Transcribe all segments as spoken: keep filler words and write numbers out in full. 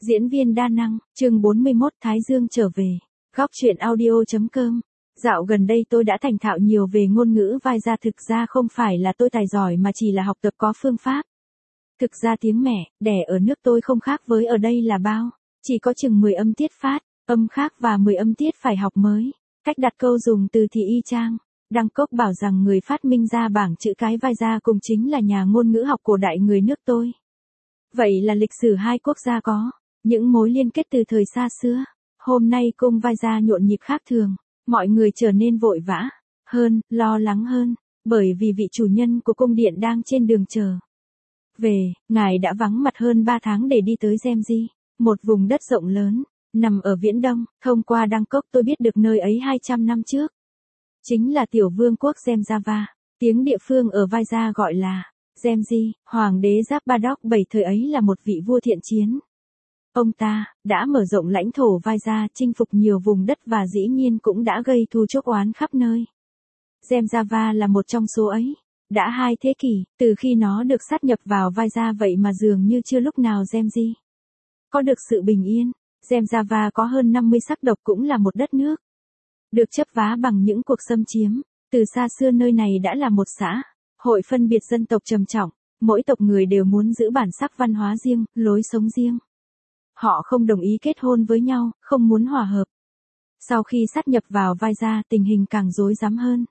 Diễn viên đa năng, chương bốn mươi mốt Thái Dương trở về. Góc truyện audio.com. Dạo gần đây tôi đã thành thạo nhiều về ngôn ngữ vai ra, thực ra không phải là tôi tài giỏi mà chỉ là học tập có phương pháp. Thực ra tiếng mẹ, đẻ ở nước tôi không khác với ở đây là bao. Chỉ có chừng mười âm tiết phát, âm khác và mười âm tiết phải học mới. Cách đặt câu dùng từ thì y chang. Đăng Cốc bảo rằng người phát minh ra bảng chữ cái vai ra cùng chính là nhà ngôn ngữ học cổ đại người nước tôi. Vậy là lịch sử hai quốc gia có những mối liên kết từ thời xa xưa. Hôm nay cung vai ra nhộn nhịp khác thường, mọi người trở nên vội vã hơn, lo lắng hơn, bởi vì vị chủ nhân của cung điện đang trên đường chờ về. Ngài đã vắng mặt hơn ba tháng để đi tới Gemji, một vùng đất rộng lớn, nằm ở Viễn Đông. Thông qua Đăng Cốc tôi biết được nơi ấy hai trăm năm trước. Chính là tiểu vương quốc Gemjava, tiếng địa phương ở vai ra gọi là Gemji. Hoàng đế Giáp-ba-đóc bảy thời ấy là một vị vua thiện chiến. Ông ta đã mở rộng lãnh thổ vai ra, chinh phục nhiều vùng đất và dĩ nhiên cũng đã gây thù chuốc oán khắp nơi. Gemjava là một trong số ấy. Đã hai thế kỷ, từ khi nó được sát nhập vào vai ra vậy mà dường như chưa lúc nào Gemji có được sự bình yên. Gemjava có hơn năm mươi sắc tộc, cũng là một đất nước được chấp vá bằng những cuộc xâm chiếm. Từ xa xưa nơi này đã là một xã hội phân biệt dân tộc trầm trọng, mỗi tộc người đều muốn giữ bản sắc văn hóa riêng, lối sống riêng. Họ không đồng ý kết hôn với nhau, không muốn hòa hợp. Sau khi sát nhập vào vai ra, tình hình càng rối rắm hơn.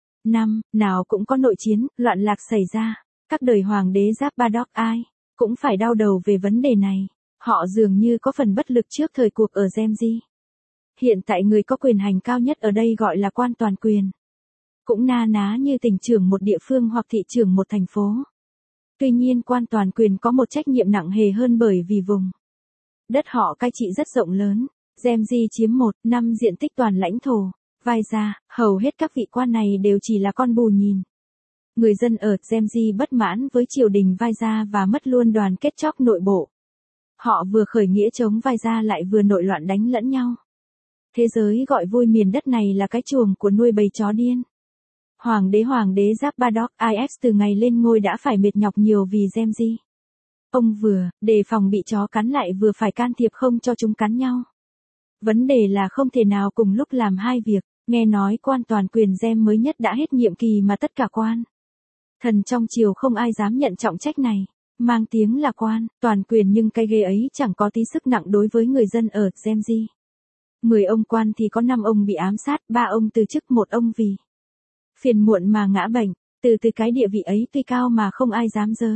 Năm nào cũng có nội chiến, loạn lạc xảy ra. Các đời hoàng đế Giáp-ba-đóc ai cũng phải đau đầu về vấn đề này. Họ dường như có phần bất lực trước thời cuộc ở Gemji. Hiện tại người có quyền hành cao nhất ở đây gọi là quan toàn quyền. Cũng na ná như tỉnh trưởng một địa phương hoặc thị trưởng một thành phố. Tuy nhiên quan toàn quyền có một trách nhiệm nặng nề hơn, bởi vì vùng đất họ cai trị rất rộng lớn. Gemji chiếm một năm diện tích toàn lãnh thổ. Vai ra, hầu hết các vị quan này đều chỉ là con bù nhìn. Người dân ở Gemji bất mãn với triều đình vai ra và mất luôn đoàn kết chóc nội bộ. Họ vừa khởi nghĩa chống vai ra lại vừa nội loạn đánh lẫn nhau. Thế giới gọi vui miền đất này là cái chuồng của nuôi bầy chó điên. Hoàng đế Hoàng đế Giáp-ba-đóc i ích từ ngày lên ngôi đã phải mệt nhọc nhiều vì Gemji. Ông vừa đề phòng bị chó cắn lại vừa phải can thiệp không cho chúng cắn nhau. Vấn đề là không thể nào cùng lúc làm hai việc. Nghe nói quan toàn quyền Gem mới nhất đã hết nhiệm kỳ mà tất cả quan thần trong triều không ai dám nhận trọng trách này. Mang tiếng là quan toàn quyền nhưng cái ghế ấy chẳng có tí sức nặng đối với người dân ở Gemji. Mười ông quan thì có năm ông bị ám sát, ba ông từ chức, một ông vì phiền muộn mà ngã bệnh. Từ từ cái địa vị ấy tuy cao mà không ai dám dớ.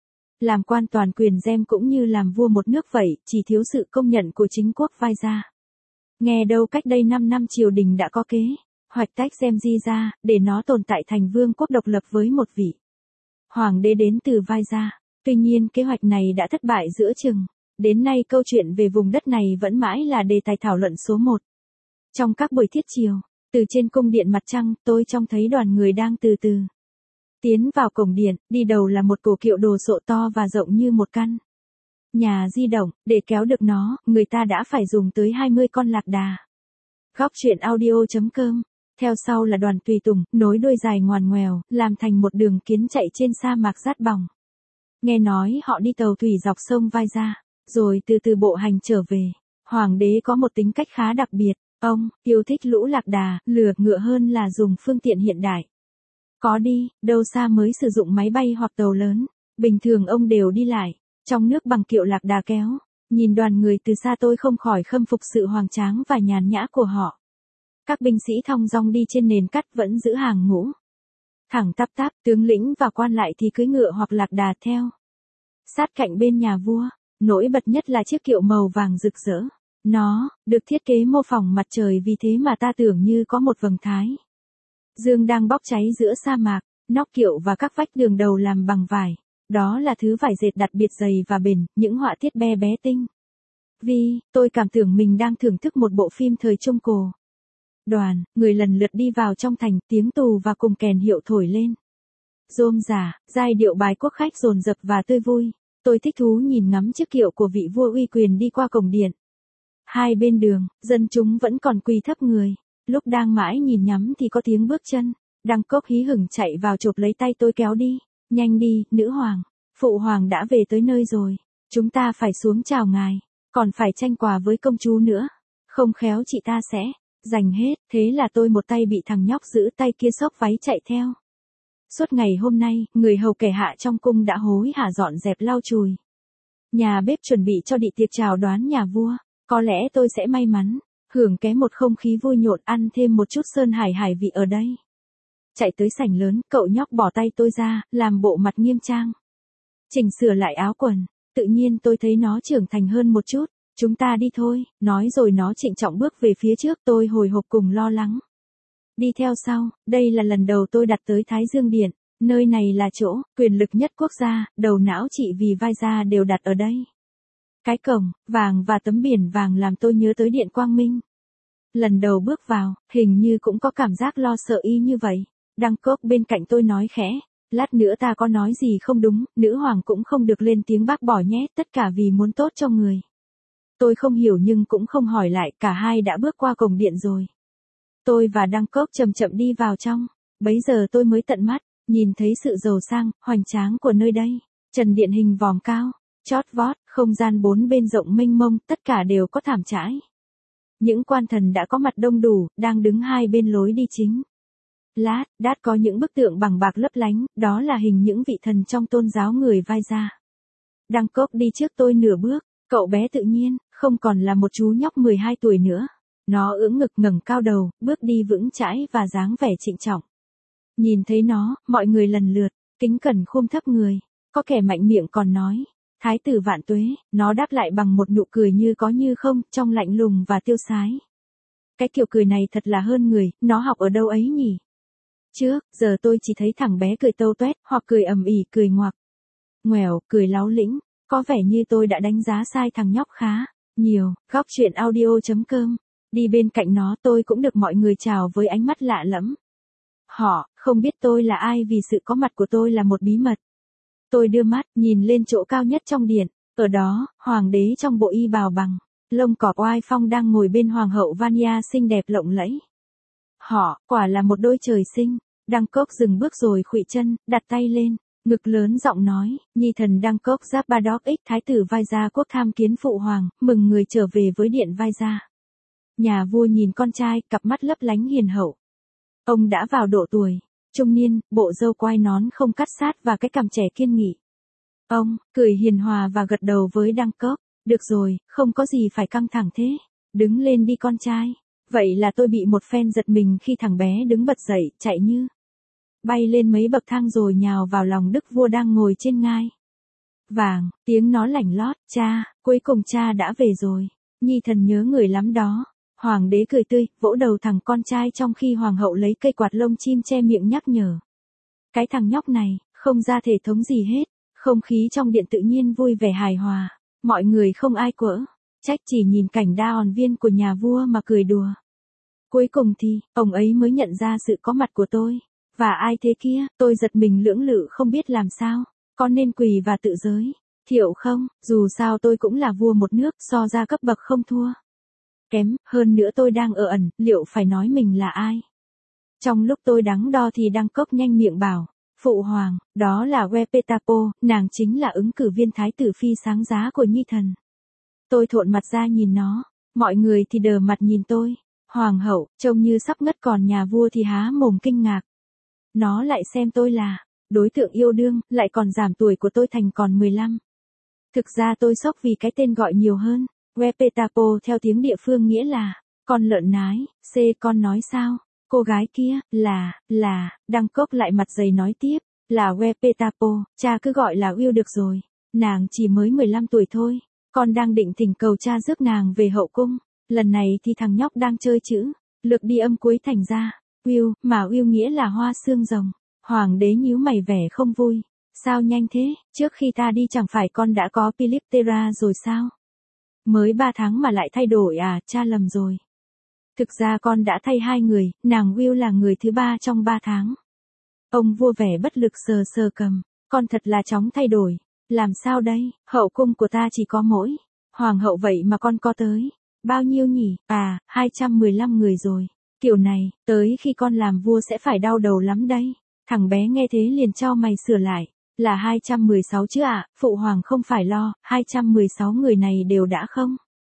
Làm quan toàn quyền Gem cũng như làm vua một nước vậy, chỉ thiếu sự công nhận của chính quốc vai ra. Nghe đâu cách đây năm năm triều đình đã có kế hoạch tách Gemji ra, để nó tồn tại thành vương quốc độc lập với một vị hoàng đế đến từ vai ra. Tuy nhiên kế hoạch này đã thất bại giữa chừng. Đến nay câu chuyện về vùng đất này vẫn mãi là đề tài thảo luận số một. Trong các buổi thiết chiều, từ trên cung điện mặt trăng, tôi trông thấy đoàn người đang từ từ tiến vào cổng điện. Đi đầu là một cổ kiệu đồ sộ to và rộng như một căn nhà di động. Để kéo được nó, người ta đã phải dùng tới hai mươi con lạc đà. Góc truyện audio.com. Theo sau là đoàn tùy tùng, nối đuôi dài ngoằn ngoèo, làm thành một đường kiến chạy trên sa mạc rát bỏng. Nghe nói họ đi tàu thủy dọc sông vai ra, rồi từ từ bộ hành trở về. Hoàng đế có một tính cách khá đặc biệt. Ông yêu thích lũ lạc đà, lừa ngựa hơn là dùng phương tiện hiện đại. Có đi đâu xa mới sử dụng máy bay hoặc tàu lớn. Bình thường ông đều đi lại trong nước bằng kiệu lạc đà kéo. Nhìn đoàn người từ xa tôi không khỏi khâm phục sự hoành tráng và nhàn nhã của họ. Các binh sĩ thong dong đi trên nền cát vẫn giữ hàng ngũ thẳng tắp tắp. Tướng lĩnh và quan lại thì cưỡi ngựa hoặc lạc đà theo sát cạnh bên nhà vua. Nổi bật nhất là chiếc kiệu màu vàng rực rỡ. Nó được thiết kế mô phỏng mặt trời, vì thế mà ta tưởng như có một vầng thái dương đang bốc cháy giữa sa mạc. Nóc kiệu và các vách đường đầu làm bằng vải. Đó là thứ vải dệt đặc biệt dày và bền, những họa tiết bé bé tinh vi. Tôi cảm tưởng mình đang thưởng thức một bộ phim thời Trung Cổ. Đoàn người lần lượt đi vào trong thành, tiếng tù và cùng kèn hiệu thổi lên. Rôm rả, giai điệu bài quốc khách dồn dập và tươi vui. Tôi thích thú nhìn ngắm chiếc kiệu của vị vua uy quyền đi qua cổng điện. Hai bên đường, dân chúng vẫn còn quỳ thấp người. Lúc đang mãi nhìn nhắm thì có tiếng bước chân. Đăng Cốc hí hửng chạy vào chộp lấy tay tôi kéo đi. Nhanh đi, nữ hoàng. Phụ hoàng đã về tới nơi rồi. Chúng ta phải xuống chào ngài. còn phải tranh quà với công chúa nữa. Không khéo chị ta sẽ giành hết, thế là tôi một tay bị thằng nhóc giữ tay kia xốc váy chạy theo. Suốt ngày hôm nay, người hầu kẻ hạ trong cung đã hối hả dọn dẹp lau chùi. Nhà bếp chuẩn bị cho đĩ tiệc chào đón nhà vua, có lẽ tôi sẽ may mắn, hưởng ké một không khí vui nhộn ăn thêm một chút sơn hải hải vị ở đây. Chạy tới sảnh lớn, cậu nhóc bỏ tay tôi ra, làm bộ mặt nghiêm trang. Chỉnh sửa lại áo quần, tự nhiên tôi thấy nó trưởng thành hơn một chút. Chúng ta đi thôi, nói rồi nó trịnh trọng bước về phía trước, tôi hồi hộp cùng lo lắng. Đi theo sau, đây là lần đầu tôi đặt tới Thái Dương Điện, nơi này là chỗ quyền lực nhất quốc gia, đầu não chị vì vai gia đều đặt ở đây. Cái cổng, vàng và tấm biển vàng làm tôi nhớ tới Điện Quang Minh. Lần đầu bước vào, hình như cũng có cảm giác lo sợ y như vậy. Đăng Cốc bên cạnh tôi nói khẽ, lát nữa ta có nói gì không đúng, nữ hoàng cũng không được lên tiếng bác bỏ nhé, tất cả vì muốn tốt cho người. Tôi không hiểu nhưng cũng không hỏi lại, cả hai đã bước qua cổng điện rồi. Tôi và Đăng Cốc chậm chậm đi vào trong, bấy giờ tôi mới tận mắt, nhìn thấy sự giàu sang, hoành tráng của nơi đây. Trần điện hình vòm cao, chót vót, không gian bốn bên rộng mênh mông, tất cả đều có thảm trải. Những quan thần đã có mặt đông đủ, đang đứng hai bên lối đi chính. Lát, đát có những bức tượng bằng bạc lấp lánh, đó là hình những vị thần trong tôn giáo người vai gia. Đăng Cốc đi trước tôi nửa bước, cậu bé tự nhiên, không còn là một chú nhóc mười hai tuổi nữa. Nó ưỡn ngực ngẩng cao đầu, bước đi vững chãi và dáng vẻ trịnh trọng. Nhìn thấy nó, mọi người lần lượt, kính cẩn khom thấp người, có kẻ mạnh miệng còn nói, Thái tử vạn tuế, nó đáp lại bằng một nụ cười như có như không, trong lạnh lùng và tiêu sái. Cái kiểu cười này thật là hơn người, nó học ở đâu ấy nhỉ? Trước, giờ tôi chỉ thấy thằng bé cười tâu tuét, hoặc cười ầm ĩ, cười ngoạc ngoèo, cười láo lĩnh, có vẻ như tôi đã đánh giá sai thằng nhóc khá nhiều. Góc truyện audio chấm com. Đi bên cạnh nó tôi cũng được mọi người chào với ánh mắt lạ lẫm. Họ không biết tôi là ai vì sự có mặt của tôi là một bí mật. Tôi đưa mắt nhìn lên chỗ cao nhất trong điện, ở đó, hoàng đế trong bộ y bào bằng lông cọp oai phong đang ngồi bên hoàng hậu Vanya xinh đẹp lộng lẫy. Họ quả là một đôi trời sinh. Đăng Cốc dừng bước rồi khuỵu chân, đặt tay lên, ngực lớn giọng nói, nhi thần Đăng Cốc Giáp Ba Đốc X Thái tử vai gia quốc tham kiến phụ hoàng, mừng người trở về với điện vai gia. Nhà vua nhìn con trai, cặp mắt lấp lánh hiền hậu. Ông đã vào độ tuổi trung niên, bộ râu quai nón không cắt sát và cái cằm trẻ kiên nghị. Ông cười hiền hòa và gật đầu với Đăng Cốc, được rồi, không có gì phải căng thẳng thế, đứng lên đi con trai. Vậy là tôi bị một phen giật mình khi thằng bé đứng bật dậy, chạy như bay lên mấy bậc thang rồi nhào vào lòng đức vua đang ngồi trên ngai vàng, tiếng nó lảnh lót, cha, cuối cùng cha đã về rồi, nhi thần nhớ người lắm đó. Hoàng đế cười tươi, vỗ đầu thằng con trai trong khi hoàng hậu lấy cây quạt lông chim che miệng nhắc nhở. Cái thằng nhóc này, không ra thể thống gì hết, không khí trong điện tự nhiên vui vẻ hài hòa, mọi người không ai quỡ, trách chỉ nhìn cảnh đa hòn viên của nhà vua mà cười đùa. Cuối cùng thì, ông ấy mới nhận ra sự có mặt của tôi. Và ai thế kia, tôi giật mình lưỡng lự không biết làm sao, có nên quỳ và tự giới thiệu không, dù sao tôi cũng là vua một nước, so ra cấp bậc không thua kém, hơn nữa tôi đang ở ẩn, liệu phải nói mình là ai? Trong lúc tôi đắn đo thì Đăng Cốc nhanh miệng bảo, phụ hoàng, đó là Wepetapo, nàng chính là ứng cử viên thái tử phi sáng giá của nhi thần. Tôi thộn mặt ra nhìn nó, mọi người thì đờ mặt nhìn tôi, hoàng hậu, trông như sắp ngất còn nhà vua thì há mồm kinh ngạc. Nó lại xem tôi là đối tượng yêu đương, lại còn giảm tuổi của tôi thành còn mười lăm. Thực ra tôi sốc vì cái tên gọi nhiều hơn. Wepetapo theo tiếng địa phương nghĩa là con lợn nái, C con nói sao? Cô gái kia, là, là, Đăng Cốc lại mặt dày nói tiếp, là Wepetapo, cha cứ gọi là Will được rồi, nàng chỉ mới mười lăm tuổi thôi, con đang định thỉnh cầu cha rước nàng về hậu cung, lần này thì thằng nhóc đang chơi chữ, lược đi âm cuối thành ra, Will, mà Will nghĩa là hoa xương rồng, hoàng đế nhíu mày vẻ không vui, sao nhanh thế, trước khi ta đi chẳng phải con đã có Philiptera rồi sao? Mới ba tháng mà lại thay đổi à, cha lầm rồi. Thực ra con đã thay hai người, nàng Will là người thứ ba trong ba tháng. Ông vua vẻ bất lực sờ sờ cầm, con thật là chóng thay đổi. Làm sao đây, hậu cung của ta chỉ có mỗi hoàng hậu vậy mà con có tới bao nhiêu nhỉ? À, hai trăm mười lăm người rồi. Kiểu này, tới khi con làm vua sẽ phải đau đầu lắm đấy. Thằng bé nghe thế liền cho mày sửa lại. Là hai trăm mười sáu chứ ạ, à, phụ hoàng không phải lo, hai trăm mười sáu người này đều đã không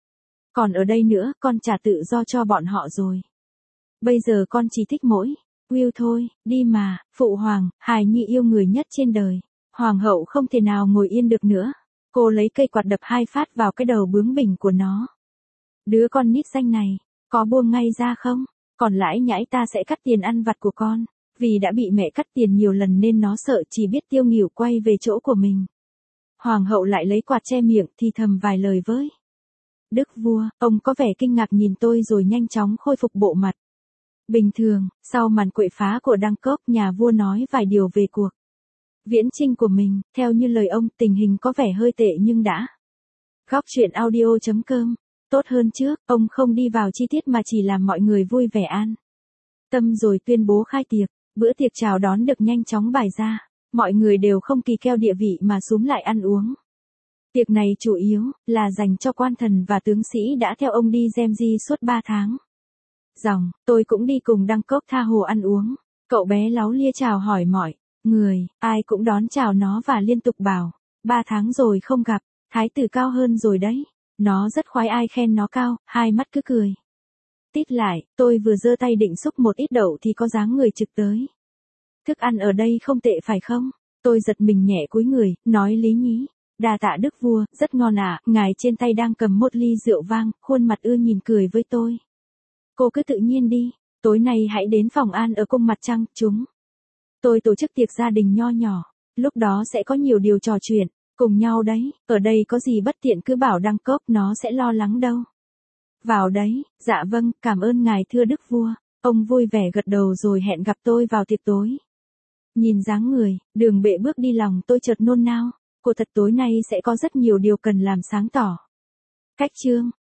Còn ở đây nữa, con trả tự do cho bọn họ rồi. Bây giờ con chỉ thích mỗi Will thôi, đi mà, phụ hoàng, hài nhi yêu người nhất trên đời. Hoàng hậu không thể nào ngồi yên được nữa. Cô lấy cây quạt đập hai phát vào cái đầu bướng bỉnh của nó. Đứa con nít danh này, có buông ngay ra không? Còn lãi nhãi ta sẽ cắt tiền ăn vặt của con. Vì đã bị mẹ cắt tiền nhiều lần nên nó sợ chỉ biết tiêu nghỉu quay về chỗ của mình. Hoàng hậu lại lấy quạt che miệng thì thầm vài lời với Đức vua, ông có vẻ kinh ngạc nhìn tôi rồi nhanh chóng khôi phục bộ mặt. Bình thường, sau màn quậy phá của Đăng Cốc, nhà vua nói vài điều về cuộc viễn chinh của mình, theo như lời ông, tình hình có vẻ hơi tệ nhưng đã. Góc truyện audio chấm com, tốt hơn trước, ông không đi vào chi tiết mà chỉ làm mọi người vui vẻ an tâm rồi tuyên bố khai tiệc. Bữa tiệc chào đón được nhanh chóng bày ra, mọi người đều không kỳ keo địa vị mà xúm lại ăn uống. Tiệc này chủ yếu là dành cho quan thần và tướng sĩ đã theo ông đi giem di suốt ba tháng. Dòng, tôi cũng đi cùng Đăng Cốc tha hồ ăn uống. Cậu bé láu lia chào hỏi mọi người, ai cũng đón chào nó và liên tục bảo, ba tháng rồi không gặp, thái tử cao hơn rồi đấy. Nó rất khoái ai khen nó cao, hai mắt cứ cười tít lại. Tôi vừa giơ tay định xúc một ít đậu thì có dáng người trực tới. Thức ăn ở đây không tệ phải không? Tôi giật mình nhẹ cúi người, nói lý nhí. Đà tạ đức vua, rất ngon ạ. À. Ngài trên tay đang cầm một ly rượu vang, khuôn mặt ưa nhìn cười với tôi. Cô cứ tự nhiên đi, tối nay hãy đến phòng an ở cung mặt trăng, chúng. Tôi tổ chức tiệc gia đình nho nhỏ, lúc đó sẽ có nhiều điều trò chuyện, cùng nhau đấy, ở đây có gì bất tiện cứ bảo Đăng Cốc, nó sẽ lo lắng đâu. Vào đấy, dạ vâng, cảm ơn ngài thưa đức vua. Ông vui vẻ gật đầu rồi hẹn gặp tôi vào tiệc tối. Nhìn dáng người, Đường Bệ bước đi lòng tôi chợt nôn nao, cô thật tối nay sẽ có rất nhiều điều cần làm sáng tỏ. Cách chương